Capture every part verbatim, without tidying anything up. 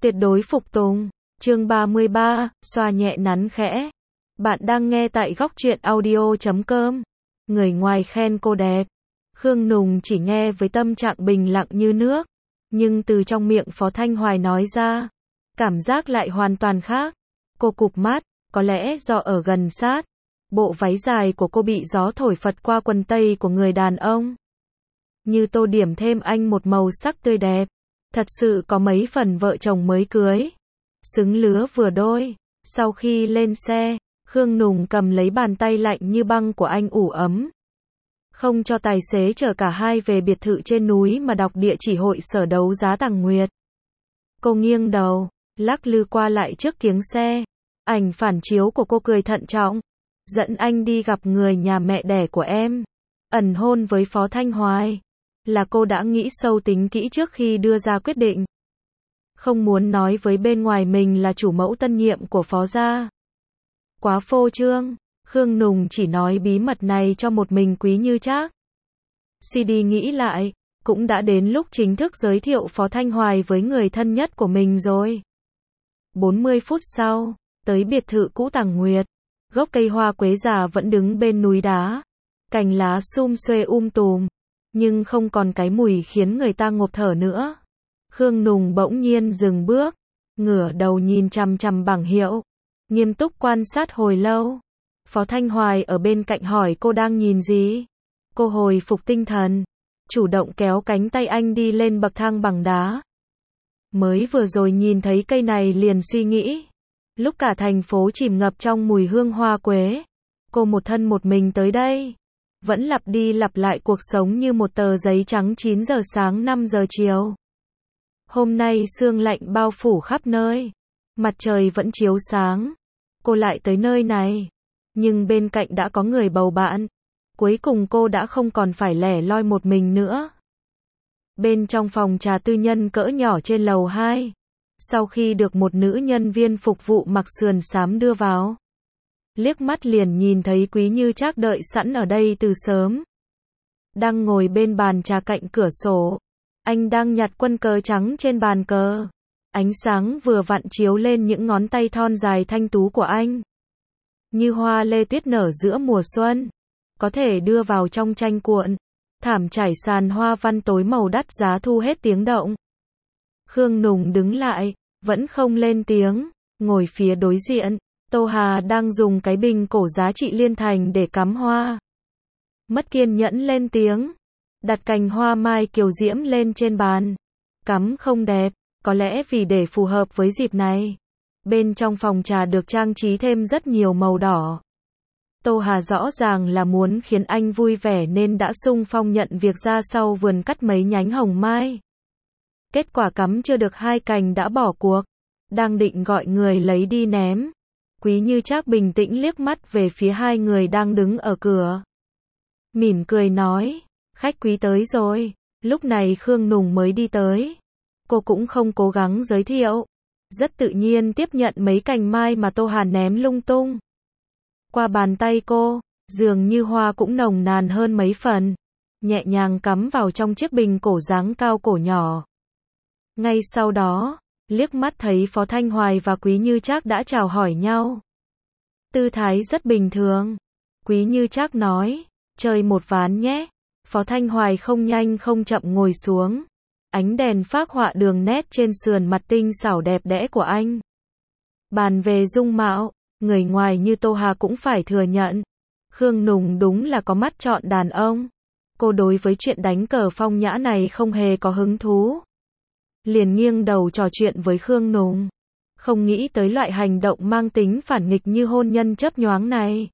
Tuyệt đối phục tùng. Chương ba mươi ba, xoa nhẹ nắn khẽ. Bạn đang nghe tại góc truyện audio chấm com. Người ngoài khen cô đẹp. Khương Nùng chỉ nghe với tâm trạng bình lặng như nước. Nhưng từ trong miệng Phó Thanh Hoài nói ra, cảm giác lại hoàn toàn khác. Cô cụp mắt, có lẽ do ở gần sát. Bộ váy dài của cô bị gió thổi phật qua quần tây của người đàn ông. Như tô điểm thêm anh một màu sắc tươi đẹp. Thật sự có mấy phần vợ chồng mới cưới. Xứng lứa vừa đôi. Sau khi lên xe, Khương Nùng cầm lấy bàn tay lạnh như băng của anh ủ ấm. Không cho tài xế chở cả hai về biệt thự trên núi mà đọc địa chỉ hội sở đấu giá Tàng Nguyệt. Cô nghiêng đầu, lắc lư qua lại trước kiếng xe. Ảnh phản chiếu của cô cười thận trọng. Dẫn anh đi gặp người nhà mẹ đẻ của em. Ẩn hôn với Phó Thanh Hoài. Là cô đã nghĩ sâu tính kỹ trước khi đưa ra quyết định. Không muốn nói với bên ngoài mình là chủ mẫu tân nhiệm của Phó gia. Quá phô trương. Khương Nùng chỉ nói bí mật này cho một mình Quý Như Trác. Suy đi nghĩ lại, cũng đã đến lúc chính thức giới thiệu Phó Thanh Hoài với người thân nhất của mình rồi. bốn mươi phút sau, tới biệt thự cũ Tàng Nguyệt. Gốc cây hoa quế già vẫn đứng bên núi đá. Cành lá sum xuê um tùm. Nhưng không còn cái mùi khiến người ta ngộp thở nữa. Khương Nùng bỗng nhiên dừng bước. Ngửa đầu nhìn chằm chằm bảng hiệu. Nghiêm túc quan sát hồi lâu. Phó Thanh Hoài ở bên cạnh hỏi cô đang nhìn gì. Cô hồi phục tinh thần. Chủ động kéo cánh tay anh đi lên bậc thang bằng đá. Mới vừa rồi nhìn thấy cây này liền suy nghĩ. Lúc cả thành phố chìm ngập trong mùi hương hoa quế. Cô một thân một mình tới đây. Vẫn lặp đi lặp lại cuộc sống như một tờ giấy trắng chín giờ sáng năm giờ chiều. Hôm nay sương lạnh bao phủ khắp nơi. Mặt trời vẫn chiếu sáng. Cô lại tới nơi này. Nhưng bên cạnh đã có người bầu bạn. Cuối cùng cô đã không còn phải lẻ loi một mình nữa. Bên trong phòng trà tư nhân cỡ nhỏ trên lầu hai. Sau khi được một nữ nhân viên phục vụ mặc sườn xám đưa vào. Liếc mắt liền nhìn thấy Quý Như Trác đợi sẵn ở đây từ sớm. Đang ngồi bên bàn trà cạnh cửa sổ. Anh đang nhặt quân cờ trắng trên bàn cờ. Ánh sáng vừa vặn chiếu lên những ngón tay thon dài thanh tú của anh. Như hoa lê tuyết nở giữa mùa xuân. Có thể đưa vào trong tranh cuộn. Thảm trải sàn hoa văn tối màu đắt giá thu hết tiếng động. Khương Nùng đứng lại, vẫn không lên tiếng, ngồi phía đối diện. Tô Hà đang dùng cái bình cổ giá trị liên thành để cắm hoa. Mất kiên nhẫn lên tiếng. Đặt cành hoa mai kiều diễm lên trên bàn. Cắm không đẹp, có lẽ vì để phù hợp với dịp này. Bên trong phòng trà được trang trí thêm rất nhiều màu đỏ. Tô Hà rõ ràng là muốn khiến anh vui vẻ nên đã xung phong nhận việc ra sau vườn cắt mấy nhánh hồng mai. Kết quả cắm chưa được hai cành đã bỏ cuộc. Đang định gọi người lấy đi ném. Quý Như Trác bình tĩnh liếc mắt về phía hai người đang đứng ở cửa. Mỉm cười nói, khách quý tới rồi. Lúc này Khương Nùng mới đi tới. Cô cũng không cố gắng giới thiệu. Rất tự nhiên tiếp nhận mấy cành mai mà Tô Hà ném lung tung. Qua bàn tay cô, dường như hoa cũng nồng nàn hơn mấy phần. Nhẹ nhàng cắm vào trong chiếc bình cổ dáng cao cổ nhỏ. Ngay sau đó, liếc mắt thấy Phó Thanh Hoài và Quý Như Trác đã chào hỏi nhau. Tư thái rất bình thường. Quý Như Trác nói, chơi một ván nhé. Phó Thanh Hoài không nhanh không chậm ngồi xuống. Ánh đèn phác họa đường nét trên sườn mặt tinh xảo đẹp đẽ của anh. Bàn về dung mạo, người ngoài như Tô Hà cũng phải thừa nhận. Khương Nùng đúng là có mắt chọn đàn ông. Cô đối với chuyện đánh cờ phong nhã này không hề có hứng thú. Liền nghiêng đầu trò chuyện với Khương Nùng. Không nghĩ tới loại hành động mang tính phản nghịch như hôn nhân chấp nhoáng này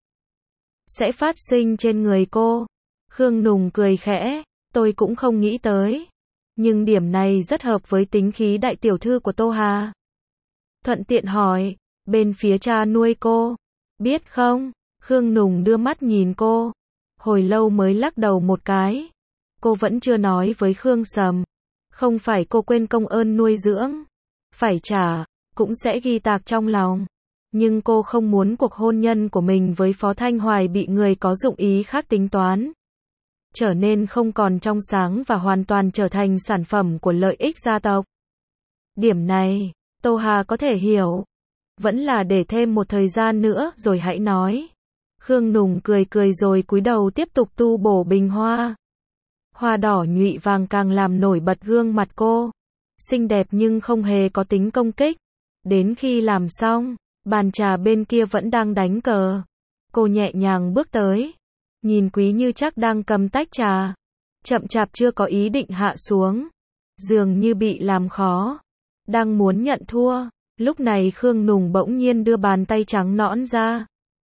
sẽ phát sinh trên người cô. Khương Nùng cười khẽ, tôi cũng không nghĩ tới. Nhưng điểm này rất hợp với tính khí đại tiểu thư của Tô Hà. Thuận tiện hỏi, bên phía cha nuôi cô, biết không? Khương Nùng đưa mắt nhìn cô. Hồi lâu mới lắc đầu một cái. Cô vẫn chưa nói với Khương Sầm. Không phải cô quên công ơn nuôi dưỡng. Phải trả, cũng sẽ ghi tạc trong lòng. Nhưng cô không muốn cuộc hôn nhân của mình với Phó Thanh Hoài bị người có dụng ý khác tính toán. Trở nên không còn trong sáng và hoàn toàn trở thành sản phẩm của lợi ích gia tộc. Điểm này, Tô Hà có thể hiểu. Vẫn là để thêm một thời gian nữa rồi hãy nói. Khương Nùng cười cười rồi cúi đầu tiếp tục tu bổ bình hoa. Hoa đỏ nhụy vàng càng làm nổi bật gương mặt cô. Xinh đẹp nhưng không hề có tính công kích. Đến khi làm xong, bàn trà bên kia vẫn đang đánh cờ. Cô nhẹ nhàng bước tới. Nhìn Quý Như Trác đang cầm tách trà. Chậm chạp chưa có ý định hạ xuống. Dường như bị làm khó. Đang muốn nhận thua. Lúc này Khương Nùng bỗng nhiên đưa bàn tay trắng nõn ra.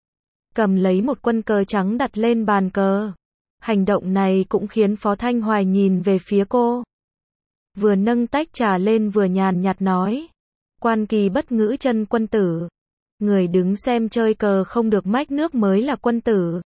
Cầm lấy một quân cờ trắng đặt lên bàn cờ. Hành động này cũng khiến Phó Thanh Hoài nhìn về phía cô. Vừa nâng tách trà lên vừa nhàn nhạt nói. Quan kỳ bất ngữ chân quân tử. Người đứng xem chơi cờ không được mách nước mới là quân tử.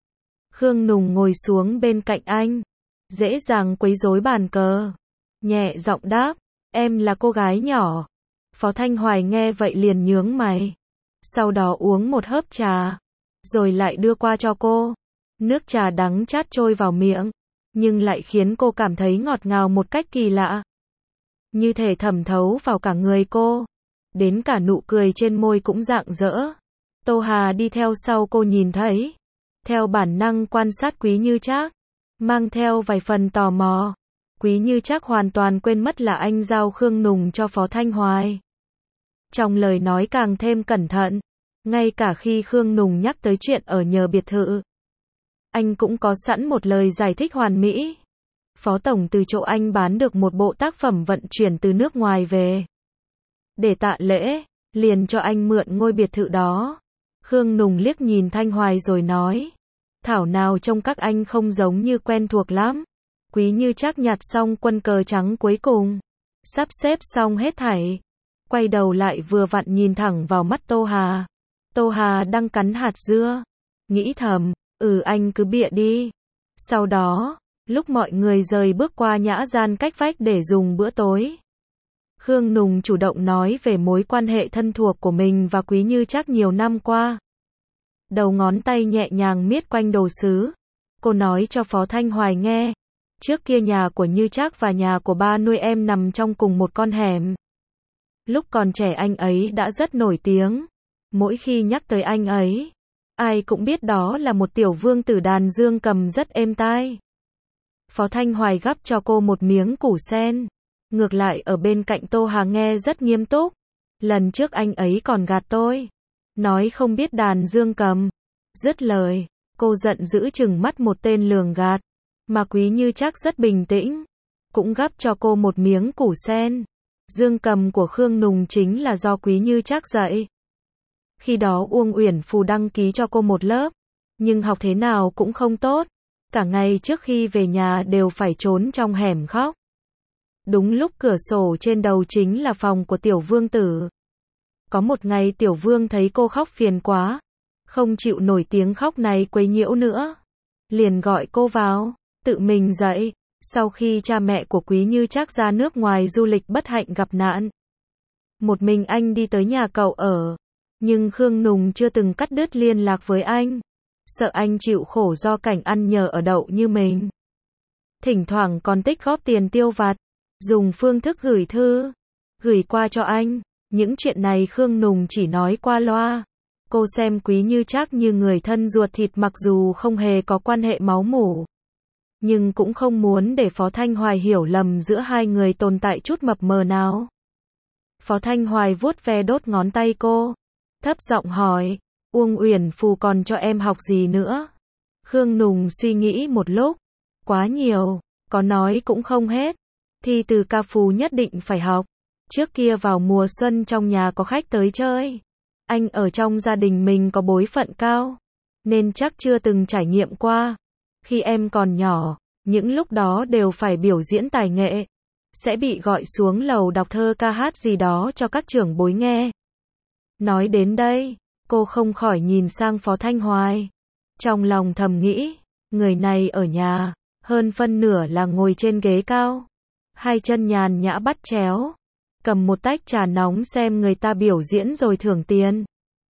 Khương Nùng ngồi xuống bên cạnh anh. Dễ dàng quấy rối bàn cờ. Nhẹ giọng đáp. Em là cô gái nhỏ. Phó Thanh Hoài nghe vậy liền nhướng mày. Sau đó uống một hớp trà. Rồi lại đưa qua cho cô. Nước trà đắng chát trôi vào miệng. Nhưng lại khiến cô cảm thấy ngọt ngào một cách kỳ lạ. Như thể thẩm thấu vào cả người cô. Đến cả nụ cười trên môi cũng rạng rỡ. Tô Hà đi theo sau cô nhìn thấy. Theo bản năng quan sát Quý Như Trác. Mang theo vài phần tò mò. Quý Như Trác hoàn toàn quên mất là anh giao Khương Nùng cho Phó Thanh Hoài. Trong lời nói càng thêm cẩn thận. Ngay cả khi Khương Nùng nhắc tới chuyện ở nhờ biệt thự. Anh cũng có sẵn một lời giải thích hoàn mỹ. Phó Tổng từ chỗ anh bán được một bộ tác phẩm vận chuyển từ nước ngoài về. Để tạ lễ, liền cho anh mượn ngôi biệt thự đó. Khương Nùng liếc nhìn Thanh Hoài rồi nói. Thảo nào trông các anh không giống như quen thuộc lắm. Quý Như Trác nhặt xong quân cờ trắng cuối cùng. Sắp xếp xong hết thảy. Quay đầu lại vừa vặn nhìn thẳng vào mắt Tô Hà. Tô Hà đang cắn hạt dưa. Nghĩ thầm, ừ anh cứ bịa đi. Sau đó, lúc mọi người rời bước qua nhã gian cách vách để dùng bữa tối. Khương Nùng chủ động nói về mối quan hệ thân thuộc của mình và Quý Như Trác nhiều năm qua. Đầu ngón tay nhẹ nhàng miết quanh đồ sứ. Cô nói cho Phó Thanh Hoài nghe. Trước kia nhà của Như Trác và nhà của ba nuôi em nằm trong cùng một con hẻm. Lúc còn trẻ anh ấy đã rất nổi tiếng. Mỗi khi nhắc tới anh ấy, ai cũng biết đó là một tiểu vương tử đàn dương cầm rất êm tai. Phó Thanh Hoài gắp cho cô một miếng củ sen. Ngược lại ở bên cạnh Tô Hà nghe rất nghiêm túc. Lần trước anh ấy còn gạt tôi. Nói không biết đàn dương cầm. Dứt lời, cô giận dữ trừng mắt một tên lường gạt. Mà Quý Như Trác rất bình tĩnh. Cũng gắp cho cô một miếng củ sen. Dương cầm của Khương Nùng chính là do Quý Như Trác dạy. Khi đó Uông Uyển Phù đăng ký cho cô một lớp. Nhưng học thế nào cũng không tốt. Cả ngày trước khi về nhà đều phải trốn trong hẻm khóc. Đúng lúc cửa sổ trên đầu chính là phòng của tiểu vương tử. Có một ngày tiểu vương thấy cô khóc phiền quá. Không chịu nổi tiếng khóc này quấy nhiễu nữa. Liền gọi cô vào, tự mình dạy. Sau khi cha mẹ của Quý Như Trác ra nước ngoài du lịch bất hạnh gặp nạn. Một mình anh đi tới nhà cậu ở. Nhưng Khương Nùng chưa từng cắt đứt liên lạc với anh. Sợ anh chịu khổ do cảnh ăn nhờ ở đậu như mình. Thỉnh thoảng còn tích góp tiền tiêu vặt. Dùng phương thức gửi thư. Gửi qua cho anh. Những chuyện này Khương Nùng chỉ nói qua loa. Cô xem Quý Như Trác như người thân ruột thịt mặc dù không hề có quan hệ máu mủ. Nhưng cũng không muốn để Phó Thanh Hoài hiểu lầm giữa hai người tồn tại chút mập mờ nào. Phó Thanh Hoài vuốt ve đốt ngón tay cô. Thấp giọng hỏi, Uông Uyển Phù còn cho em học gì nữa? Khương Nùng suy nghĩ một lúc. Quá nhiều, có nói cũng không hết. Thi từ ca phú nhất định phải học. Trước kia vào mùa xuân trong nhà có khách tới chơi. Anh ở trong gia đình mình có bối phận cao. Nên chắc chưa từng trải nghiệm qua. Khi em còn nhỏ, những lúc đó đều phải biểu diễn tài nghệ. Sẽ bị gọi xuống lầu đọc thơ ca hát gì đó cho các trưởng bối nghe. Nói đến đây, cô không khỏi nhìn sang Phó Thanh Hoài. Trong lòng thầm nghĩ, người này ở nhà, hơn phân nửa là ngồi trên ghế cao. Hai chân nhàn nhã bắt chéo. Cầm một tách trà nóng xem người ta biểu diễn rồi thưởng tiền.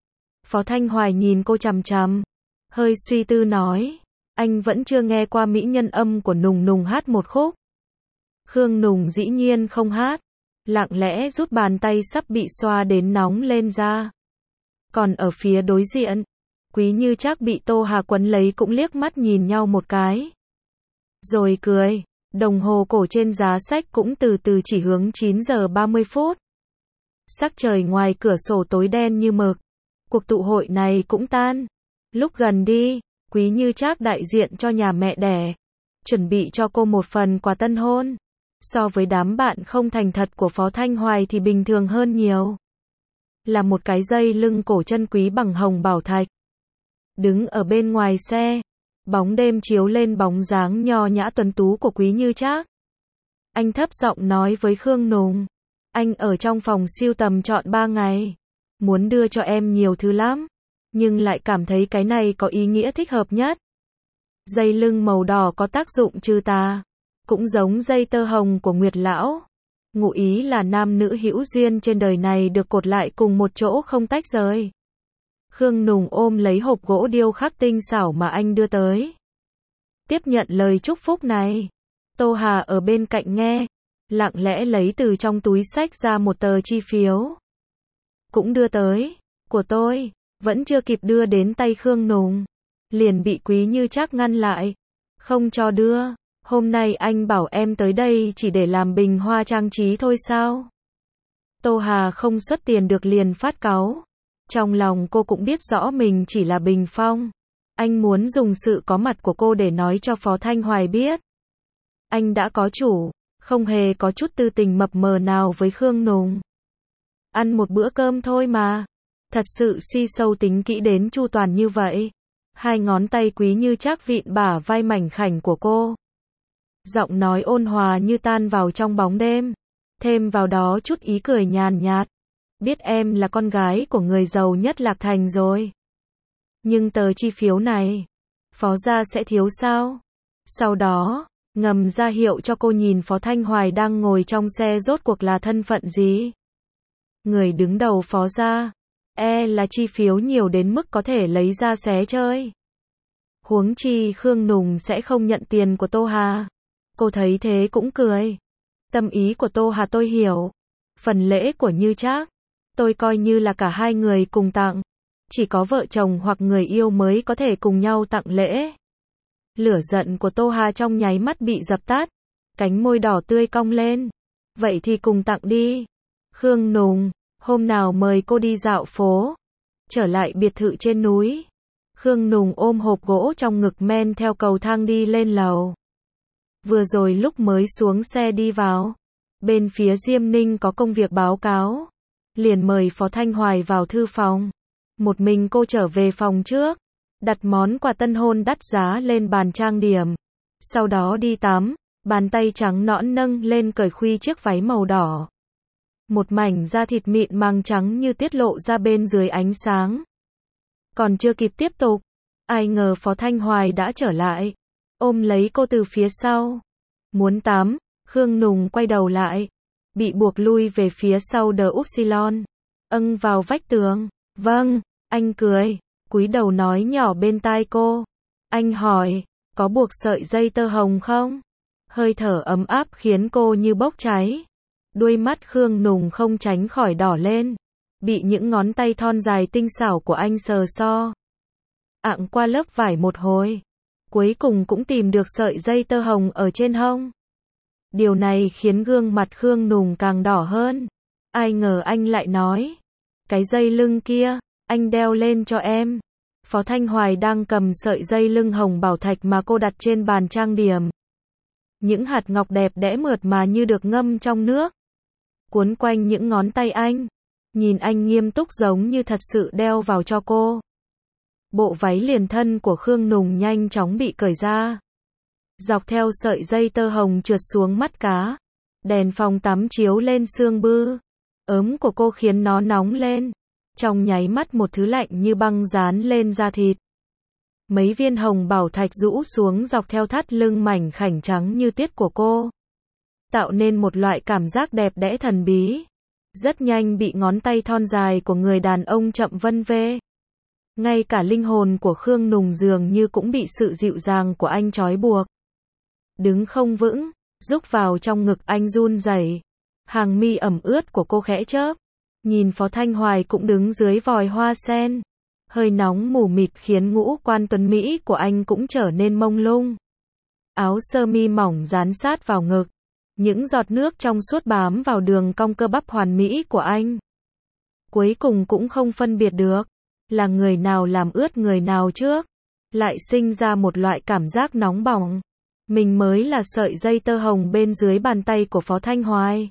Phó Thanh Hoài nhìn cô chằm chằm. Hơi suy tư nói. Anh vẫn chưa nghe qua mỹ nhân âm của Nùng Nùng hát một khúc. Khương Nùng dĩ nhiên không hát. lặng lẽ rút bàn tay sắp bị xoa đến nóng lên ra. Còn ở phía đối diện, Quý Như Trác bị Tô Hà quấn lấy cũng liếc mắt nhìn nhau một cái. Rồi cười, đồng hồ cổ trên giá sách cũng từ từ chỉ hướng chín giờ ba mươi phút. Sắc trời ngoài cửa sổ tối đen như mực. Cuộc tụ hội này cũng tan. Lúc gần đi, Quý Như Trác đại diện cho nhà mẹ đẻ, chuẩn bị cho cô một phần quà tân hôn. So với đám bạn không thành thật của Phó Thanh Hoài thì bình thường hơn nhiều. Là một cái dây lưng cổ chân quý bằng hồng bảo thạch. Đứng ở bên ngoài xe, bóng đêm chiếu lên bóng dáng nho nhã tuấn tú của Quý Như Trác. Anh thấp giọng nói với Khương Nùng, anh ở trong phòng siêu tầm trọn ba ngày, muốn đưa cho em nhiều thứ lắm, nhưng lại cảm thấy cái này có ý nghĩa thích hợp nhất. Dây lưng màu đỏ có tác dụng trừ tà, cũng giống dây tơ hồng của Nguyệt Lão. Ngụ ý là nam nữ hữu duyên trên đời này được cột lại cùng một chỗ không tách rời. Khương Nùng ôm lấy hộp gỗ điêu khắc tinh xảo mà anh đưa tới. Tiếp nhận lời chúc phúc này. Tô Hà ở bên cạnh nghe, lặng lẽ lấy từ trong túi xách ra một tờ chi phiếu. Cũng đưa tới, của tôi, vẫn chưa kịp đưa đến tay Khương Nùng. Liền bị Quý Như Trác ngăn lại. Không cho đưa, hôm nay anh bảo em tới đây chỉ để làm bình hoa trang trí thôi sao? Tô Hà không xuất tiền được liền phát cáu. Trong lòng cô cũng biết rõ mình chỉ là bình phong. Anh muốn dùng sự có mặt của cô để nói cho Phó Thanh Hoài biết. Anh đã có chủ, không hề có chút tư tình mập mờ nào với Khương Nùng. Ăn một bữa cơm thôi mà. Thật sự suy sâu tính kỹ đến chu toàn như vậy. Hai ngón tay Quý Như Trác vịn bả vai mảnh khảnh của cô. Giọng nói ôn hòa như tan vào trong bóng đêm. Thêm vào đó chút ý cười nhàn nhạt. Biết em là con gái của người giàu nhất Lạc Thành rồi. Nhưng tờ chi phiếu này, Phó gia sẽ thiếu sao? Sau đó, ngầm ra hiệu cho cô nhìn Phó Thanh Hoài đang ngồi trong xe rốt cuộc là thân phận gì. Người đứng đầu Phó gia, e là chi phiếu nhiều đến mức có thể lấy ra xé chơi. Huống chi Khương Nùng sẽ không nhận tiền của Tô Hà. Cô thấy thế cũng cười. Tâm ý của Tô Hà tôi hiểu. Phần lễ của Như Trác, tôi coi như là cả hai người cùng tặng. Chỉ có vợ chồng hoặc người yêu mới có thể cùng nhau tặng lễ. Lửa giận của Tô Hà trong nháy mắt bị dập tắt. Cánh môi đỏ tươi cong lên. Vậy thì cùng tặng đi. Khương Nùng, hôm nào mời cô đi dạo phố. Trở lại biệt thự trên núi. Khương Nùng ôm hộp gỗ trong ngực men theo cầu thang đi lên lầu. Vừa rồi lúc mới xuống xe đi vào, bên phía Diêm Ninh có công việc báo cáo. Liền mời Phó Thanh Hoài vào thư phòng. Một mình cô trở về phòng trước, đặt món quà tân hôn đắt giá lên bàn trang điểm. Sau đó đi tắm, bàn tay trắng nõn nâng lên cởi khuy chiếc váy màu đỏ. Một mảnh da thịt mịn màng trắng như tiết lộ ra bên dưới ánh sáng. Còn chưa kịp tiếp tục, ai ngờ Phó Thanh Hoài đã trở lại, ôm lấy cô từ phía sau. Muốn tắm, Khương Nùng quay đầu lại, bị buộc lui về phía sau đờ Upsilon, âng vào vách tường. Vâng, anh cười, cúi đầu nói nhỏ bên tai cô. Anh hỏi, có buộc sợi dây tơ hồng không? Hơi thở ấm áp khiến cô như bốc cháy. Đuôi mắt Khương Nùng không tránh khỏi đỏ lên, bị những ngón tay thon dài tinh xảo của anh sờ so. Ạng qua lớp vải một hồi, cuối cùng cũng tìm được sợi dây tơ hồng ở trên hông. Điều này khiến gương mặt Khương Nùng càng đỏ hơn. Ai ngờ anh lại nói, cái dây lưng kia, anh đeo lên cho em. Phó Thanh Hoài đang cầm sợi dây lưng hồng bảo thạch mà cô đặt trên bàn trang điểm. Những hạt ngọc đẹp đẽ mượt mà như được ngâm trong nước, cuốn quanh những ngón tay anh. Nhìn anh nghiêm túc giống như thật sự đeo vào cho cô. Bộ váy liền thân của Khương Nùng nhanh chóng bị cởi ra. Dọc theo sợi dây tơ hồng trượt xuống mắt cá. Đèn phòng tắm chiếu lên xương bư. Ớm của cô khiến nó nóng lên. Trong nháy mắt một thứ lạnh như băng dán lên da thịt. Mấy viên hồng bảo thạch rũ xuống dọc theo thắt lưng mảnh khảnh trắng như tiết của cô. Tạo nên một loại cảm giác đẹp đẽ thần bí. Rất nhanh bị ngón tay thon dài của người đàn ông chậm vân vê. Ngay cả linh hồn của Khương Nùng dường như cũng bị sự dịu dàng của anh trói buộc. Đứng không vững, rúc vào trong ngực anh run rẩy. Hàng mi ẩm ướt của cô khẽ chớp. Nhìn Phó Thanh Hoài cũng đứng dưới vòi hoa sen. Hơi nóng mù mịt khiến ngũ quan tuấn Mỹ của anh cũng trở nên mông lung. Áo sơ mi mỏng dán sát vào ngực. Những giọt nước trong suốt bám vào đường cong cơ bắp hoàn mỹ của anh. Cuối cùng cũng không phân biệt được là người nào làm ướt người nào trước. Lại sinh ra một loại cảm giác nóng bỏng. Mình mới là sợi dây tơ hồng bên dưới bàn tay của Phó Thanh Hoài.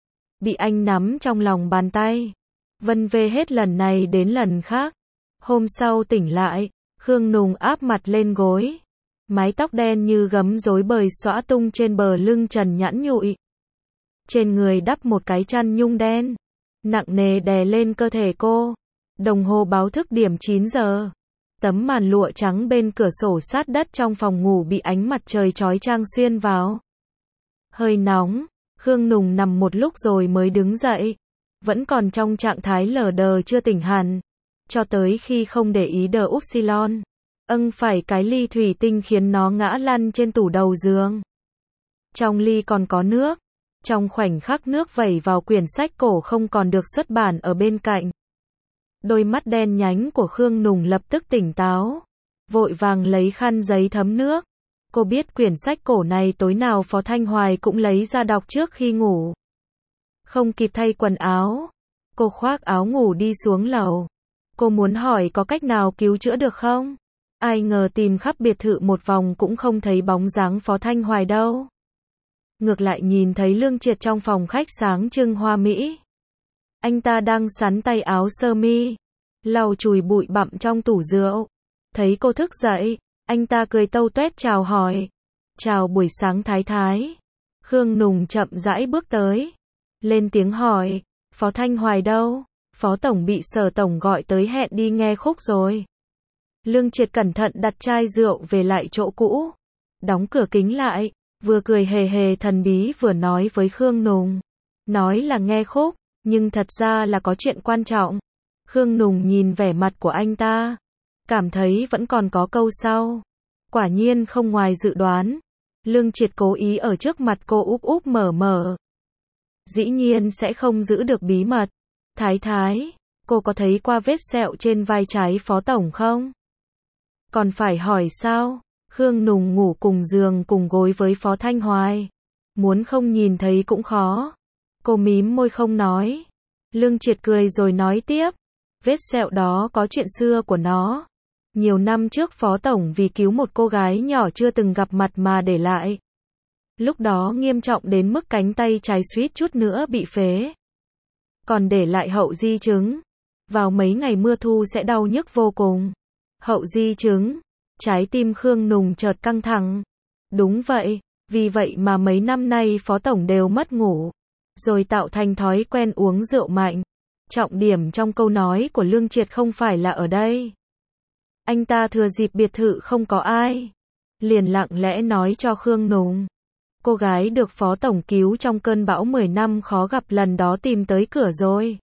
Bị anh nắm trong lòng bàn tay. Vân vê hết lần này đến lần khác. Hôm sau tỉnh lại, Khương Nùng áp mặt lên gối. Mái tóc đen như gấm rối bời xõa tung trên bờ lưng trần nhẵn nhụi. Trên người đắp một cái chăn nhung đen. Nặng nề đè lên cơ thể cô. Đồng hồ báo thức điểm chín giờ. Tấm màn lụa trắng bên cửa sổ sát đất trong phòng ngủ bị ánh mặt trời chói chang xuyên vào. Hơi nóng, Khương Nùng nằm một lúc rồi mới đứng dậy. Vẫn còn trong trạng thái lờ đờ chưa tỉnh hẳn. Cho tới khi không để ý đờ upsilon. Âng phải cái ly thủy tinh khiến nó ngã lăn trên tủ đầu giường. Trong ly còn có nước. Trong khoảnh khắc nước vẩy vào quyển sách cổ không còn được xuất bản ở bên cạnh. Đôi mắt đen nhánh của Khương Nùng lập tức tỉnh táo. Vội vàng lấy khăn giấy thấm nước. Cô biết quyển sách cổ này tối nào Phó Thanh Hoài cũng lấy ra đọc trước khi ngủ. Không kịp thay quần áo. Cô khoác áo ngủ đi xuống lầu. Cô muốn hỏi có cách nào cứu chữa được không? Ai ngờ tìm khắp biệt thự một vòng cũng không thấy bóng dáng Phó Thanh Hoài đâu. Ngược lại nhìn thấy Lương Triệt trong phòng khách sáng trưng hoa mỹ. Anh ta đang sắn tay áo sơ mi, lau chùi bụi bặm trong tủ rượu. Thấy cô thức dậy, anh ta cười tâu tuét chào hỏi. Chào buổi sáng Thái Thái. Khương Nùng chậm rãi bước tới. Lên tiếng hỏi, Phó Thanh Hoài đâu? Phó Tổng bị Sở Tổng gọi tới hẹn đi nghe khúc rồi. Lương Triệt cẩn thận đặt chai rượu về lại chỗ cũ. Đóng cửa kính lại, vừa cười hề hề thần bí vừa nói với Khương Nùng. Nói là nghe khúc, nhưng thật ra là có chuyện quan trọng. Khương Nùng nhìn vẻ mặt của anh ta. Cảm thấy vẫn còn có câu sau. Quả nhiên không ngoài dự đoán. Lương Triệt cố ý ở trước mặt cô úp úp mở mở. Dĩ nhiên sẽ không giữ được bí mật. Thái Thái, cô có thấy qua vết sẹo trên vai trái Phó Tổng không? Còn phải hỏi sao? Khương Nùng ngủ cùng giường cùng gối với Phó Thanh Hoài. Muốn không nhìn thấy cũng khó. Cô mím môi không nói. Lương Triệt cười rồi nói tiếp. Vết sẹo đó có chuyện xưa của nó. Nhiều năm trước Phó Tổng vì cứu một cô gái nhỏ chưa từng gặp mặt mà để lại. Lúc đó nghiêm trọng đến mức cánh tay trái suýt chút nữa bị phế. Còn để lại hậu di chứng. Vào mấy ngày mưa thu sẽ đau nhức vô cùng. Hậu di chứng. Trái tim Khương Nùng chợt căng thẳng. Đúng vậy, vì vậy mà mấy năm nay Phó Tổng đều mất ngủ. Rồi tạo thành thói quen uống rượu mạnh. Trọng điểm trong câu nói của Lương Triệt không phải là ở đây. Anh ta thừa dịp biệt thự không có ai. Liền lặng lẽ nói cho Khương Nùng. Cô gái được Phó Tổng cứu trong cơn bão mười năm khó gặp lần đó tìm tới cửa rồi.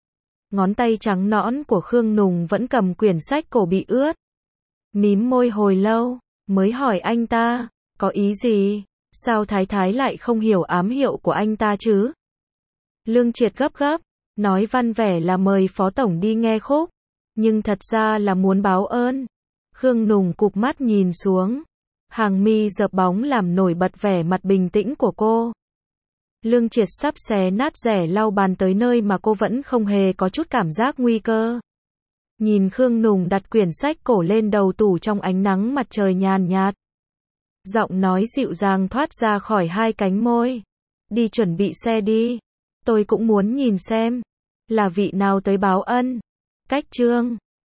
Ngón tay trắng nõn của Khương Nùng vẫn cầm quyển sách cổ bị ướt. Mím môi hồi lâu, mới hỏi anh ta, có ý gì? Sao Thái Thái lại không hiểu ám hiệu của anh ta chứ? Lương Triệt gấp gấp, nói văn vẻ là mời Phó Tổng đi nghe khúc, nhưng thật ra là muốn báo ơn. Khương Nùng cụp mắt nhìn xuống, hàng mi dập bóng làm nổi bật vẻ mặt bình tĩnh của cô. Lương Triệt sắp xé nát rẻ lau bàn tới nơi mà cô vẫn không hề có chút cảm giác nguy cơ. Nhìn Khương Nùng đặt quyển sách cổ lên đầu tủ trong ánh nắng mặt trời nhàn nhạt. Giọng nói dịu dàng thoát ra khỏi hai cánh môi. Đi chuẩn bị xe đi. Tôi cũng muốn nhìn xem. Là vị nào tới báo ân. Cách chương.